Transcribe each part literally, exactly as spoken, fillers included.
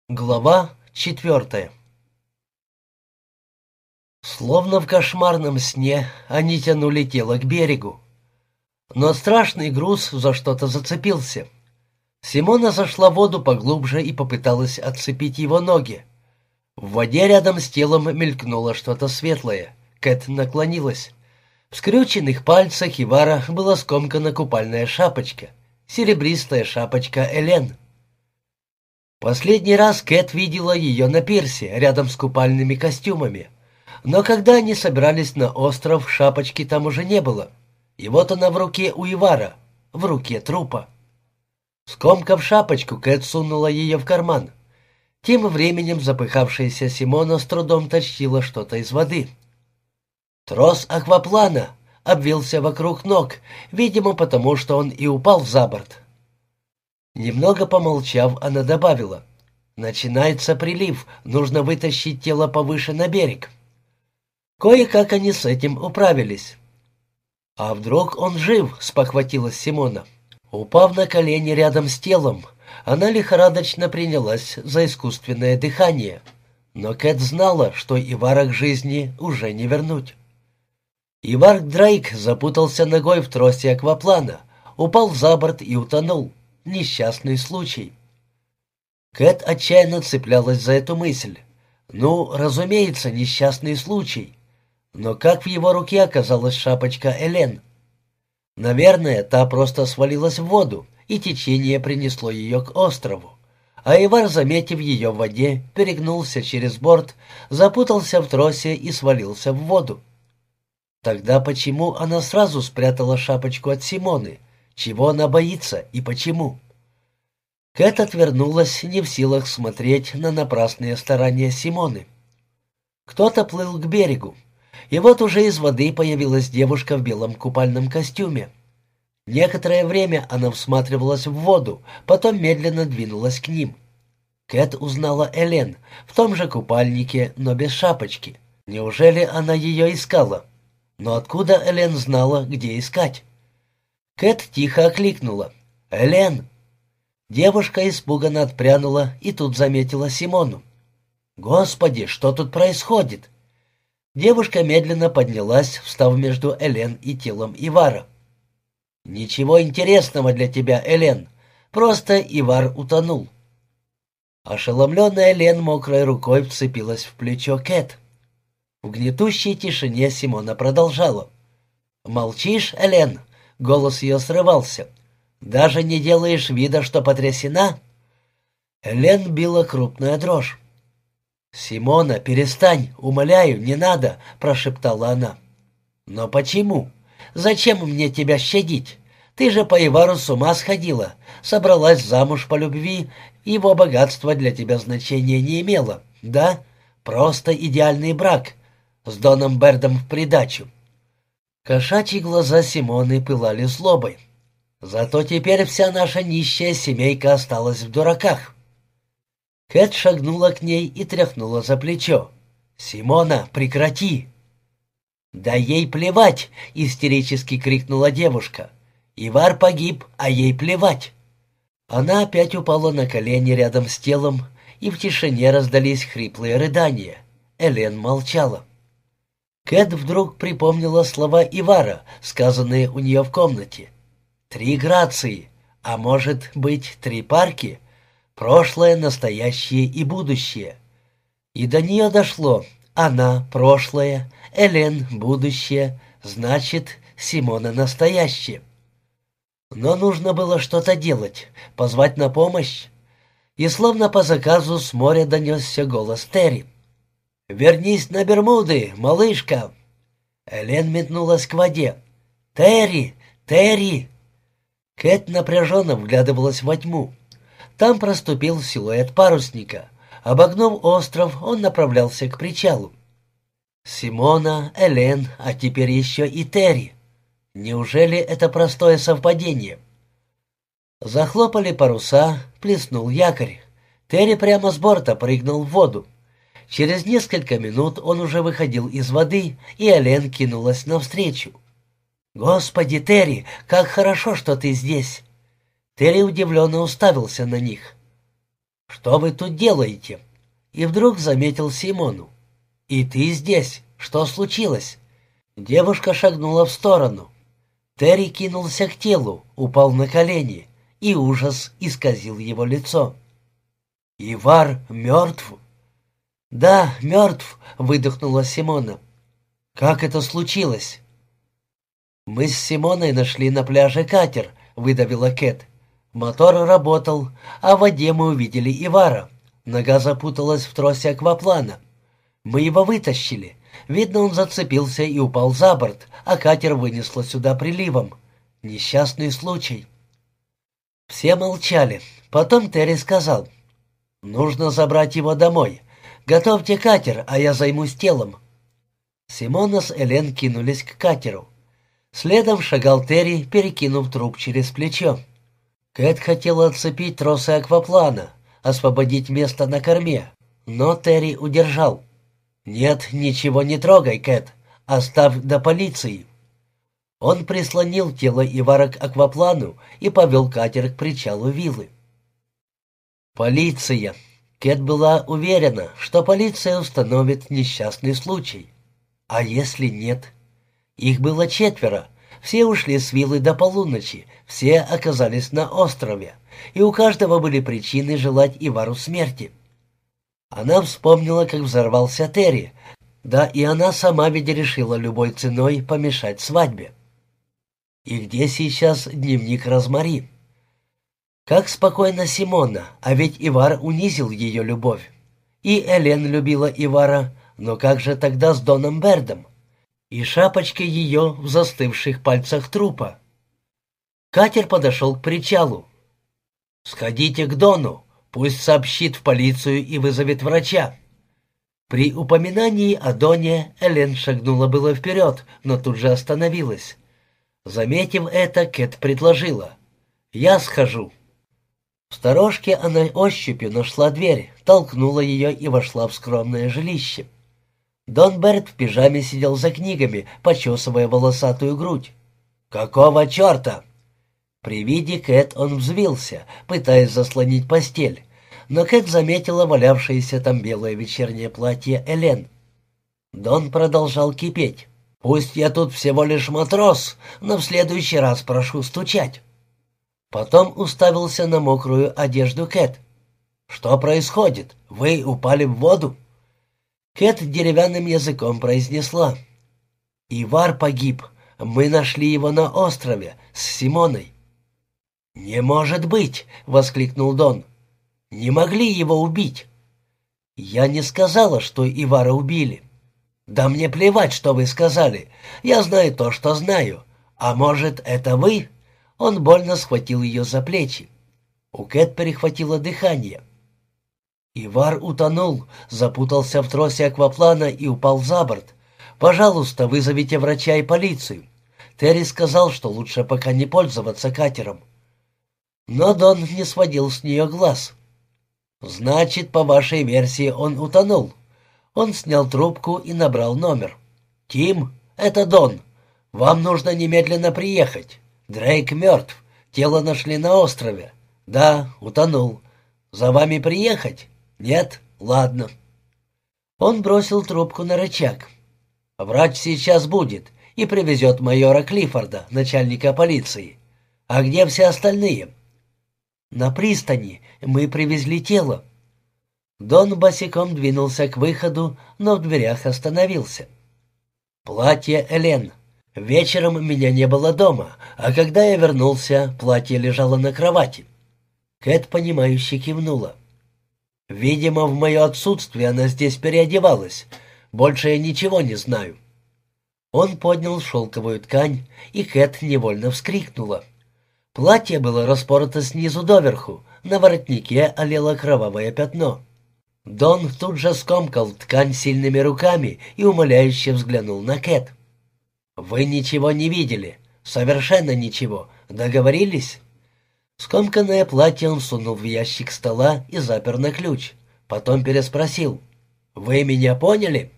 Глава четвертая. Словно в кошмарном сне они тянули тело к берегу. Но страшный груз за что-то зацепился. Симона зашла в воду поглубже и попыталась отцепить его ноги. В воде рядом с телом мелькнуло что-то светлое. Кэт наклонилась. В скрюченных пальцах Ивара была скомкана купальная шапочка. Серебристая шапочка Элен. Последний раз Кэт видела ее на пирсе, рядом с купальными костюмами. Но когда они собирались на остров, шапочки там уже не было. И вот она в руке у Ивара, в руке трупа. Скомкав шапочку, Кэт сунула ее в карман. Тем временем запыхавшаяся Симона с трудом тащила что-то из воды. Трос акваплана обвился вокруг ног, видимо, потому что он и упал за борт. Немного помолчав, она добавила: «Начинается прилив, нужно вытащить тело повыше на берег». Кое-как они с этим управились. «А вдруг он жив?» — спохватилась Симона. Упав на колени рядом с телом, она лихорадочно принялась за искусственное дыхание. Но Кэт знала, что Ивара к жизни уже не вернуть. Ивар Дрейк запутался ногой в тросе акваплана, упал за борт и утонул. Несчастный случай. Кэт отчаянно цеплялась за эту мысль. Ну, разумеется, несчастный случай. Но как в его руке оказалась шапочка Элен? Наверное, та просто свалилась в воду, и течение принесло ее к острову. А Ивар, заметив ее в воде, перегнулся через борт, запутался в тросе и свалился в воду. Тогда почему она сразу спрятала шапочку от Симоны? Чего она боится и почему? Кэт отвернулась, не в силах смотреть на напрасные старания Симоны. Кто-то плыл к берегу, и вот уже из воды появилась девушка в белом купальном костюме. Некоторое время она всматривалась в воду, потом медленно двинулась к ним. Кэт узнала Элен в том же купальнике, но без шапочки. Неужели она ее искала? Но откуда Элен знала, где искать? Кэт тихо окликнула: «Элен!» Девушка испуганно отпрянула и тут заметила Симону. «Господи, что тут происходит?» Девушка медленно поднялась, встав между Элен и телом Ивара. «Ничего интересного для тебя, Элен. Просто Ивар утонул». Ошеломленная Элен мокрой рукой вцепилась в плечо Кэт. В гнетущей тишине Симона продолжала: «Молчишь, Элен?» Голос ее срывался. «Даже не делаешь вида, что потрясена?» Элен била крупная дрожь. «Симона, перестань, умоляю, не надо», — прошептала она. «Но почему? Зачем мне тебя щадить? Ты же по Ивару с ума сходила, собралась замуж по любви, его богатство для тебя значения не имело, да? Просто идеальный брак, с Доном Бердом в придачу». Кошачьи глаза Симоны пылали злобой. «Зато теперь вся наша нищая семейка осталась в дураках». Кэт шагнула к ней и тряхнула за плечо. «Симона, прекрати!» «Да ей плевать!» — истерически крикнула девушка. «Ивар погиб, а ей плевать!» Она опять упала на колени рядом с телом, и в тишине раздались хриплые рыдания. Элен молчала. Кэт вдруг припомнила слова Ивара, сказанные у нее в комнате. «Три грации, а может быть, три парки? Прошлое, настоящее и будущее». И до нее дошло: она — прошлое, Элен — будущее, значит, Симона — настоящее. Но нужно было что-то делать, позвать на помощь. И словно по заказу с моря донесся голос Терри. «Вернись на Бермуды, малышка!» Элен метнулась к воде. «Терри! Терри!» Кэт напряженно вглядывалась во тьму. Там проступил силуэт парусника. Обогнув остров, он направлялся к причалу. Симона, Элен, а теперь еще и Терри. Неужели это простое совпадение? Захлопали паруса, плеснул якорь. Терри прямо с борта прыгнул в воду. Через несколько минут он уже выходил из воды, и Элен кинулась навстречу. «Господи, Терри, как хорошо, что ты здесь!» Терри удивленно уставился на них. «Что вы тут делаете?» И вдруг заметил Симону. «И ты здесь? Что случилось?» Девушка шагнула в сторону. Терри кинулся к телу, упал на колени, и ужас исказил его лицо. «Ивар мертв?» «Да, мертв», — выдохнула Симона. «Как это случилось?» «Мы с Симоной нашли на пляже катер», — выдавила Кэт. «Мотор работал, а в воде мы увидели Ивара. Нога запуталась в тросе акваплана. Мы его вытащили. Видно, он зацепился и упал за борт, а катер вынесло сюда приливом. Несчастный случай». Все молчали. Потом Терри сказал: «Нужно забрать его домой. Готовьте катер, а я займусь телом». Симона с Элен кинулись к катеру. Следом шагал Терри, перекинув труп через плечо. Кэт хотела отцепить тросы акваплана, освободить место на корме, но Терри удержал. «Нет, ничего не трогай, Кэт. Оставь до полиции». Он прислонил тело Ивара к акваплану и повел катер к причалу виллы. Полиция. Кэт была уверена, что полиция установит несчастный случай. А если нет? Их было четверо. Все ушли с виллы до полуночи, все оказались на острове, и у каждого были причины желать Ивару смерти. Она вспомнила, как взорвался Терри, да и она сама ведь решила любой ценой помешать свадьбе. И где сейчас дневник Розмари? Как спокойна Симона, а ведь Ивар унизил ее любовь. И Элен любила Ивара, но как же тогда с Доном Бердом? И шапочка ее в застывших пальцах трупа. Катер подошел к причалу. «Сходите к Дону, пусть сообщит в полицию и вызовет врача». При упоминании о Доне Элен шагнула было вперед, но тут же остановилась. Заметив это, Кэт предложила: «Я схожу». В сторожке она ощупью нашла дверь, толкнула ее и вошла в скромное жилище. Дон Берт в пижаме сидел за книгами, почесывая волосатую грудь. «Какого черта?» При виде Кэт он взвился, пытаясь заслонить постель, но Кэт заметила валявшееся там белое вечернее платье Элен. Дон продолжал кипеть. «Пусть я тут всего лишь матрос, но в следующий раз прошу стучать». Потом уставился на мокрую одежду Кэт. «Что происходит? Вы упали в воду?» Кэт деревянным языком произнесла: «Ивар погиб. Мы нашли его на острове с Симоной». «Не может быть!» — воскликнул Дон. «Не могли его убить». «Я не сказала, что Ивара убили». «Да мне плевать, что вы сказали. Я знаю то, что знаю. А может, это вы?» Он больно схватил ее за плечи. У Кэт перехватило дыхание. «Ивар утонул, запутался в тросе акваплана и упал за борт. Пожалуйста, вызовите врача и полицию. Терри сказал, что лучше пока не пользоваться катером». Но Дон не сводил с нее глаз. «Значит, по вашей версии, он утонул». Он снял трубку и набрал номер. «Тим, это Дон. Вам нужно немедленно приехать. Дрейк мертв. Тело нашли на острове. Да, утонул. За вами приехать? Нет? Ладно». Он бросил трубку на рычаг. «Врач сейчас будет и привезет майора Клиффорда, начальника полиции. А где все остальные?» «На пристани. Мы привезли тело». Дон босиком двинулся к выходу, но в дверях остановился. «Платье Элен. Вечером меня не было дома, а когда я вернулся, платье лежало на кровати». Кэт, понимающе кивнула. «Видимо, в мое отсутствие она здесь переодевалась. Больше я ничего не знаю». Он поднял шелковую ткань, и Кэт невольно вскрикнула. Платье было распорото снизу доверху, на воротнике олело кровавое пятно. Дон тут же скомкал ткань сильными руками и умоляюще взглянул на Кэт. «Вы ничего не видели? Совершенно ничего. Договорились?» Скомканное платье он сунул в ящик стола и запер на ключ. Потом переспросил: «Вы меня поняли?»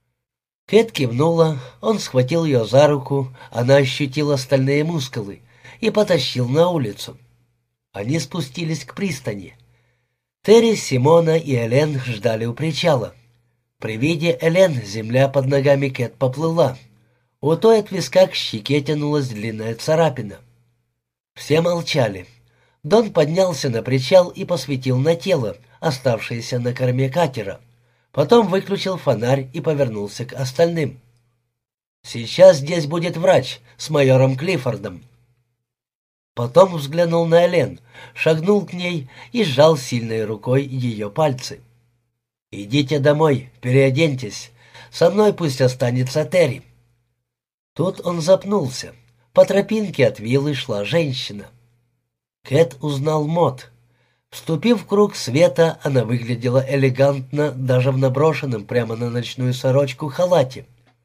Кэт кивнула, он схватил ее за руку, она ощутила стальные мускулы и потащил на улицу. Они спустились к пристани. Терри, Симона и Элен ждали у причала. При виде Элен земля под ногами Кэт поплыла. У той от виска к щеке тянулась длинная царапина. Все молчали. Дон поднялся на причал и посветил на тело, оставшееся на корме катера. Потом выключил фонарь и повернулся к остальным. «Сейчас здесь будет врач с майором Клиффордом». Потом взглянул на Элен, шагнул к ней и сжал сильной рукой ее пальцы. «Идите домой, переоденьтесь. Со мной пусть останется Терри». Тут он запнулся. По тропинке от виллы шла женщина. Кэт узнал Мот. Вступив в круг света, она выглядела элегантно даже в наброшенном прямо на ночную сорочку халате.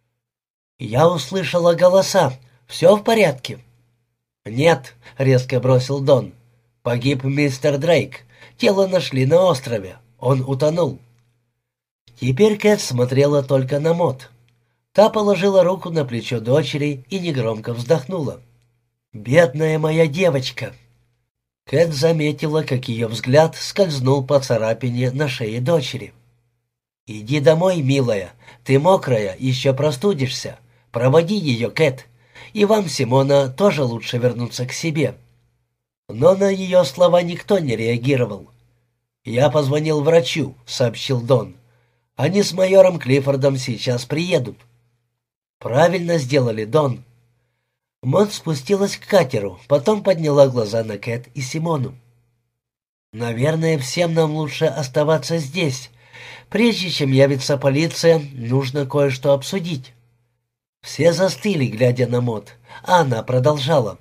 «Я услышала голоса. Все в порядке?» «Нет», — резко бросил Дон. «Погиб мистер Дрейк. Тело нашли на острове. Он утонул». Теперь Кэт смотрела только на Мот. Та положила руку на плечо дочери и негромко вздохнула. «Бедная моя девочка!» Кэт заметила, как ее взгляд скользнул по царапине на шее дочери. «Иди домой, милая. Ты мокрая, еще простудишься. Проводи ее, Кэт. И вам, Симона, тоже лучше вернуться к себе». Но на ее слова никто не реагировал. «Я позвонил врачу», — сообщил Дон. «Они с майором Клиффордом сейчас приедут». «Правильно сделали, Дон». Мот спустилась к катеру, потом подняла глаза на Кэт и Симону. «Наверное, всем нам лучше оставаться здесь. Прежде чем явится полиция, нужно кое-что обсудить». Все застыли, глядя на Мот, а она продолжала.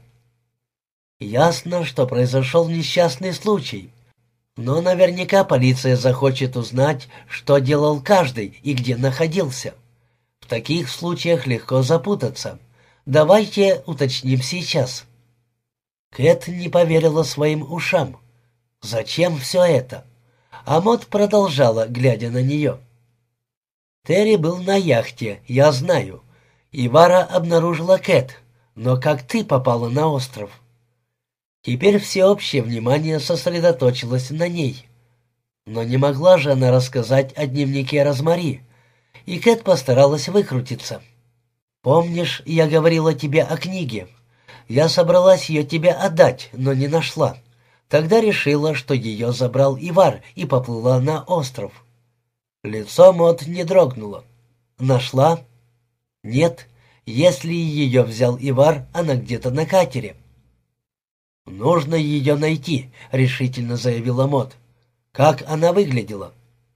«Ясно, что произошел несчастный случай. Но наверняка полиция захочет узнать, что делал каждый и где находился. В таких случаях легко запутаться. Давайте уточним сейчас». Кэт не поверила своим ушам. «Зачем все это?» А Мот продолжала, глядя на нее. «Терри был на яхте, я знаю. Ивара обнаружила Кэт. Но как ты попала на остров?» Теперь всеобщее внимание сосредоточилось на ней. Но не могла же она рассказать о дневнике Розмари, и Кэт постаралась выкрутиться. «Помнишь, я говорила тебе о книге? Я собралась ее тебе отдать, но не нашла. Тогда решила, что ее забрал Ивар, и поплыла на остров». Лицо Мот не дрогнуло. «Нашла?» «Нет. Если ее взял Ивар, она где-то на катере». «Нужно ее найти», — решительно заявила Мот. «Как она выглядела?»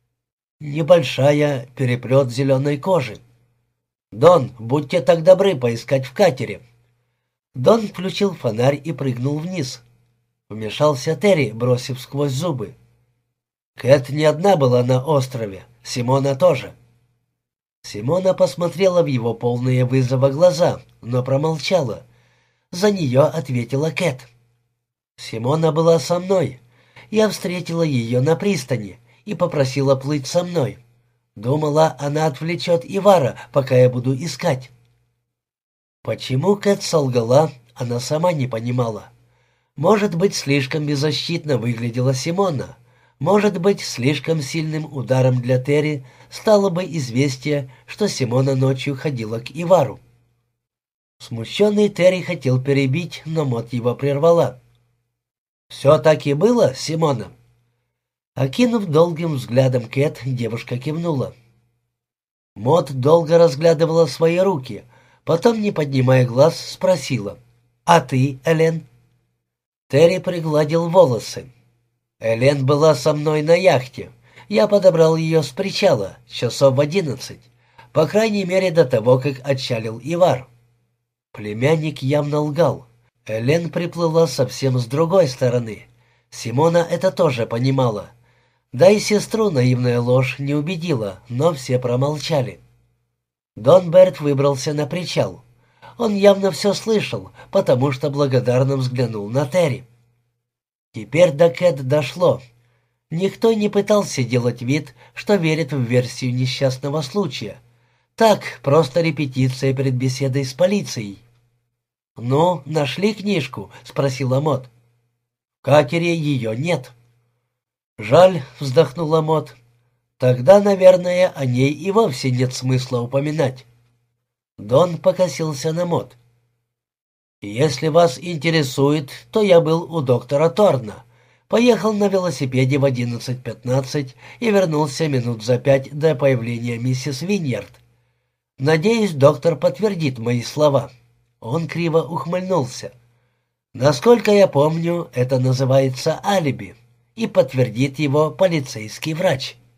«Небольшая, переплет зеленой кожи». «Дон, будьте так добры поискать в катере». Дон включил фонарь и прыгнул вниз. Вмешался Терри, бросив сквозь зубы. «Кэт не одна была на острове, Симона тоже». Симона посмотрела в его полные вызова глаза, но промолчала. За нее ответила Кэт. «Симона была со мной. Я встретила ее на пристани и попросила плыть со мной. Думала, она отвлечет Ивара, пока я буду искать». Почему Кэт солгала, она сама не понимала. Может быть, слишком беззащитно выглядела Симона. Может быть, слишком сильным ударом для Терри стало бы известие, что Симона ночью ходила к Ивару. Смущенный Терри хотел перебить, но Мот его прервала. «Все так и было, Симона?» Окинув долгим взглядом Кэт, девушка кивнула. Мот долго разглядывала свои руки, потом, не поднимая глаз, спросила: «А ты, Элен?» Терри пригладил волосы. «Элен была со мной на яхте. Я подобрал ее с причала, часов в одиннадцать, по крайней мере до того, как отчалил Ивар». Племянник явно лгал. Элен приплыла совсем с другой стороны. Симона это тоже понимала. Да и сестру наивная ложь не убедила, но все промолчали. Дон Берт выбрался на причал. Он явно все слышал, потому что благодарно взглянул на Терри. Теперь до Кэт дошло. Никто не пытался делать вид, что верит в версию несчастного случая. Так, просто репетиция перед беседой с полицией. «Ну, нашли книжку?» — спросила Мот. «В катере ее нет». «Жаль», — вздохнула Мот. «Тогда, наверное, о ней и вовсе нет смысла упоминать». Дон покосился на Мот. «Если вас интересует, то я был у доктора Торна. Поехал на велосипеде в одиннадцать пятнадцать и вернулся минут за пять до появления миссис Виньярд. Надеюсь, доктор подтвердит мои слова». Он криво ухмыльнулся. «Насколько я помню, это называется алиби, и подтвердит его полицейский врач».